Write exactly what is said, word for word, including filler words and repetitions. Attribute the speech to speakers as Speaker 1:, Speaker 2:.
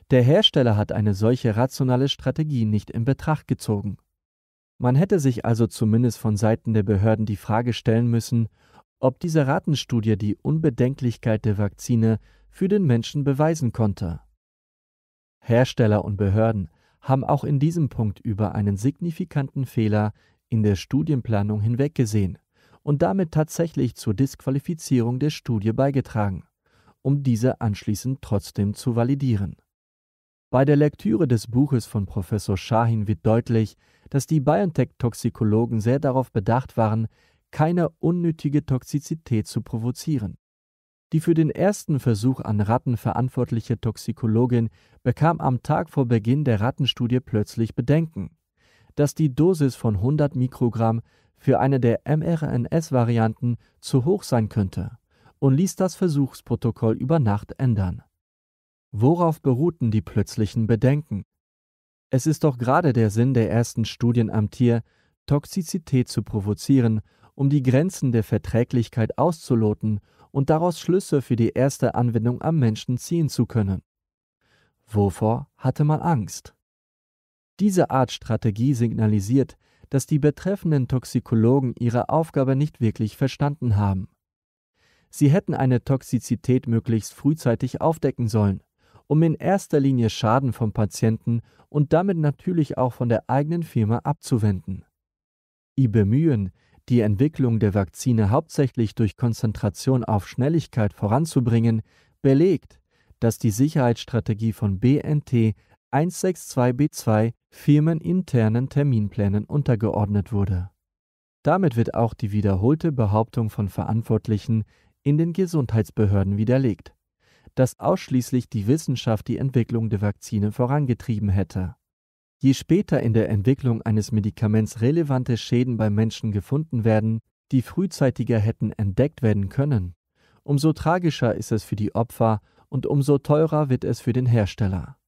Speaker 1: Der Hersteller hat eine solche rationale Strategie nicht in Betracht gezogen. Man hätte sich also zumindest von Seiten der Behörden die Frage stellen müssen, ob diese Ratenstudie die Unbedenklichkeit der Vakzine für den Menschen beweisen konnte. Hersteller und Behörden haben auch in diesem Punkt über einen signifikanten Fehler in der Studienplanung hinweggesehen und damit tatsächlich zur Disqualifizierung der Studie beigetragen, um diese anschließend trotzdem zu validieren. Bei der Lektüre des Buches von Professor Shahin wird deutlich, dass die BioNTech-Toxikologen sehr darauf bedacht waren, keine unnötige Toxizität zu provozieren. Die für den ersten Versuch an Ratten verantwortliche Toxikologin bekam am Tag vor Beginn der Rattenstudie plötzlich Bedenken, dass die Dosis von hundert Mikrogramm für eine der M R N S-Varianten zu hoch sein könnte und ließ das Versuchsprotokoll über Nacht ändern. Worauf beruhten die plötzlichen Bedenken? Es ist doch gerade der Sinn der ersten Studien am Tier, Toxizität zu provozieren, um die Grenzen der Verträglichkeit auszuloten und daraus Schlüsse für die erste Anwendung am Menschen ziehen zu können. Wovor hatte man Angst? Diese Art Strategie signalisiert, dass die betreffenden Toxikologen ihre Aufgabe nicht wirklich verstanden haben. Sie hätten eine Toxizität möglichst frühzeitig aufdecken sollen, um in erster Linie Schaden vom Patienten und damit natürlich auch von der eigenen Firma abzuwenden. Ihr Bemühen, die Entwicklung der Vakzine hauptsächlich durch Konzentration auf Schnelligkeit voranzubringen, belegt, dass die Sicherheitsstrategie von B N T eins sechs zwei B zwei firmeninternen Terminplänen untergeordnet wurde. Damit wird auch die wiederholte Behauptung von Verantwortlichen in den Gesundheitsbehörden widerlegt, dass ausschließlich die Wissenschaft die Entwicklung der Vakzine vorangetrieben hätte. Je später in der Entwicklung eines Medikaments relevante Schäden beim Menschen gefunden werden, die frühzeitiger hätten entdeckt werden können, umso tragischer ist es für die Opfer und umso teurer wird es für den Hersteller.